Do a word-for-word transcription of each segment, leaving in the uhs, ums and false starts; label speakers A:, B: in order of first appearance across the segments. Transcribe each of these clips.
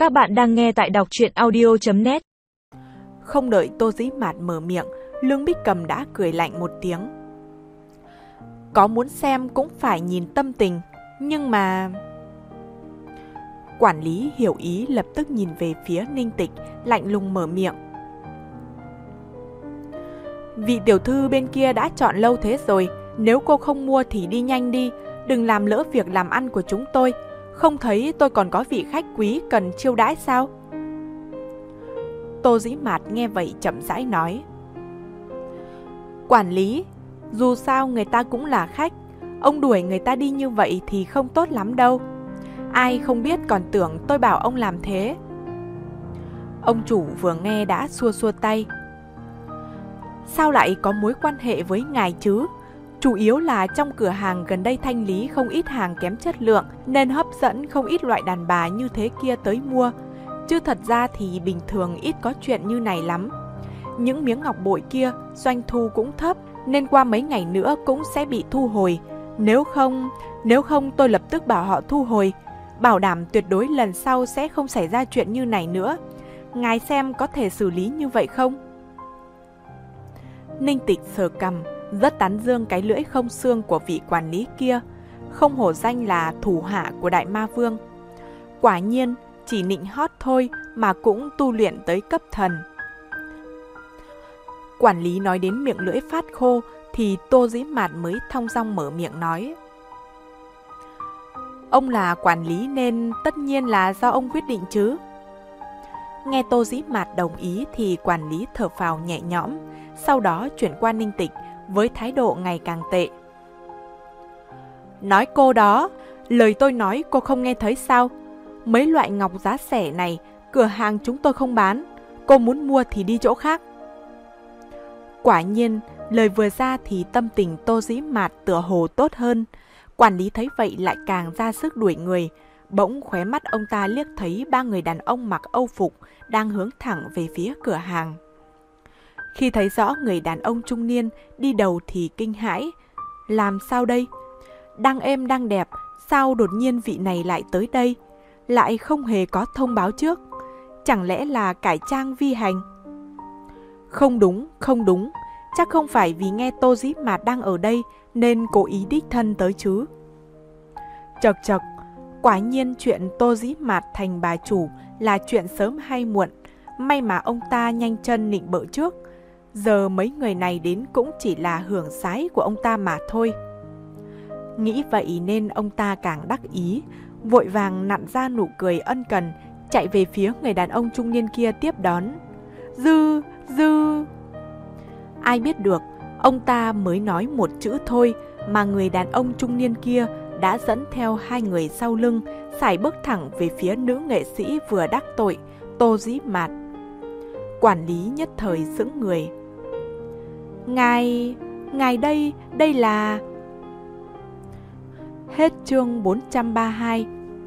A: Các bạn đang nghe tại đọc truyện audio chấm net.
B: Không đợi Tô Dĩ Mạt mở miệng, Lương Bích Cầm đã cười lạnh một tiếng. Có muốn xem cũng phải nhìn tâm tình, nhưng mà... Quản lý hiểu ý lập tức nhìn về phía Ninh Tịch, lạnh lùng mở miệng. Vị tiểu thư bên kia đã chọn lâu thế rồi, nếu cô không mua thì đi nhanh đi, đừng làm lỡ việc làm ăn của chúng tôi. Không thấy tôi còn có vị khách quý cần chiêu đãi sao? Tô Dĩ Mạt nghe vậy chậm rãi nói. Quản lý, dù sao người ta cũng là khách, ông đuổi người ta đi như vậy thì không tốt lắm đâu. Ai không biết còn tưởng tôi bảo ông làm thế. Ông chủ vừa nghe đã xua xua tay. Sao lại có mối quan hệ với ngài chứ? Chủ yếu là trong cửa hàng gần đây thanh lý không ít hàng kém chất lượng nên hấp dẫn không ít loại đàn bà như thế kia tới mua. Chứ thật ra thì bình thường ít có chuyện như này lắm. Những miếng ngọc bội kia doanh thu cũng thấp nên qua mấy ngày nữa cũng sẽ bị thu hồi. Nếu không, nếu không tôi lập tức bảo họ thu hồi. Bảo đảm tuyệt đối lần sau sẽ không xảy ra chuyện như này nữa. Ngài xem có thể xử lý như vậy không? Ninh Tịch sờ cằm, rất tán dương cái lưỡi không xương của vị quản lý kia, không hổ danh là thủ hạ của Đại Ma Vương. Quả nhiên, chỉ nịnh hót thôi mà cũng tu luyện tới cấp thần. Quản lý nói đến miệng lưỡi phát khô thì Tô Dĩ Mạt mới thong dong mở miệng nói. Ông là quản lý nên tất nhiên là do ông quyết định chứ. Nghe Tô Dĩ Mạt đồng ý thì quản lý thở phào nhẹ nhõm, sau đó chuyển qua Ninh Tịch với thái độ ngày càng tệ. Nói cô đó, lời tôi nói cô không nghe thấy sao? Mấy loại ngọc giá rẻ này, cửa hàng chúng tôi không bán, cô muốn mua thì đi chỗ khác. Quả nhiên, lời vừa ra thì tâm tình Tô Dĩ Mạt tựa hồ tốt hơn. Quản lý thấy vậy lại càng ra sức đuổi người. Bỗng khóe mắt ông ta liếc thấy ba người đàn ông mặc âu phục đang hướng thẳng về phía cửa hàng. Khi thấy rõ người đàn ông trung niên đi đầu thì kinh hãi. Làm sao đây? Đang êm đang đẹp, sao đột nhiên vị này lại tới đây? Lại không hề có thông báo trước. Chẳng lẽ là cải trang vi hành? Không đúng, không đúng. Chắc không phải vì nghe Tô Dĩ Mạt đang ở đây nên cố ý đích thân tới chứ. Chật chật, quả nhiên chuyện Tô Dĩ Mạt thành bà chủ là chuyện sớm hay muộn. May mà ông ta nhanh chân nịnh bợ trước. Giờ mấy người này đến cũng chỉ là hưởng sái của ông ta mà thôi. Nghĩ vậy nên ông ta càng đắc ý, vội vàng nặn ra nụ cười ân cần, chạy về phía người đàn ông trung niên kia tiếp đón. Dư, dư. Ai biết được, ông ta mới nói một chữ thôi mà người đàn ông trung niên kia đã dẫn theo hai người sau lưng, sải bước thẳng về phía nữ nghệ sĩ vừa đắc tội, Tô Dĩ Mạt. Quản lý nhất thời sững người. Ngài, ngài đây, đây là... Hết chương bốn trăm ba mươi hai.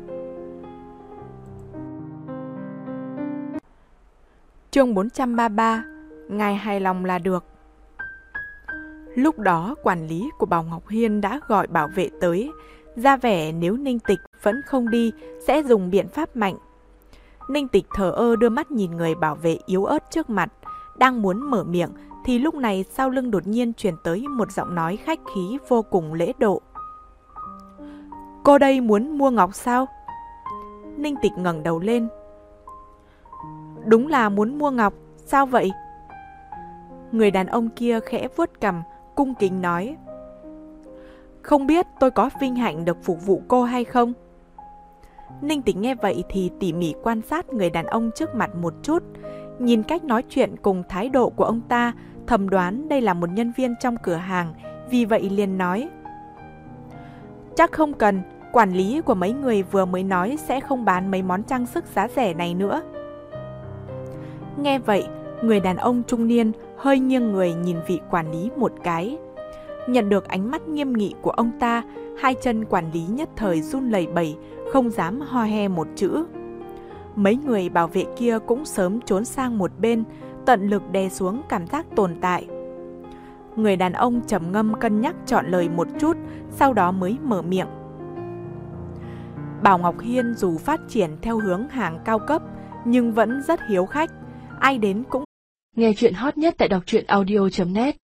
B: Chương bốn trăm ba mươi ba. Ngài hài lòng là được. Lúc đó quản lý của Bảo Ngọc Hiên đã gọi bảo vệ tới, ra vẻ nếu Ninh Tịch vẫn không đi sẽ dùng biện pháp mạnh. Ninh Tịch thờ ơ đưa mắt nhìn người bảo vệ yếu ớt trước mặt, đang muốn mở miệng thì lúc này sau lưng đột nhiên truyền tới một giọng nói khách khí vô cùng lễ độ. Cô đây muốn mua ngọc sao? Ninh Tịch ngẩng đầu lên. Đúng là muốn mua ngọc, sao vậy? Người đàn ông kia khẽ vuốt cằm, cung kính nói. Không biết tôi có vinh hạnh được phục vụ cô hay không? Ninh Tịch nghe vậy thì tỉ mỉ quan sát người đàn ông trước mặt một chút. Nhìn cách nói chuyện cùng thái độ của ông ta, thầm đoán đây là một nhân viên trong cửa hàng, vì vậy liền nói. Chắc không cần, quản lý của mấy người vừa mới nói sẽ không bán mấy món trang sức giá rẻ này nữa. Nghe vậy, người đàn ông trung niên hơi nghiêng người nhìn vị quản lý một cái. Nhận được ánh mắt nghiêm nghị của ông ta, hai chân quản lý nhất thời run lẩy bẩy, không dám ho he một chữ. Mấy người bảo vệ kia cũng sớm trốn sang một bên, tận lực đè xuống cảm giác tồn tại. Người đàn ông trầm ngâm cân nhắc chọn lời một chút, sau đó mới mở miệng. Bảo Ngọc Hiên dù phát triển theo hướng hàng cao cấp, nhưng vẫn rất hiếu khách, ai đến cũng.
A: Nghe chuyện hot nhất tại đọc truyện audio chấm net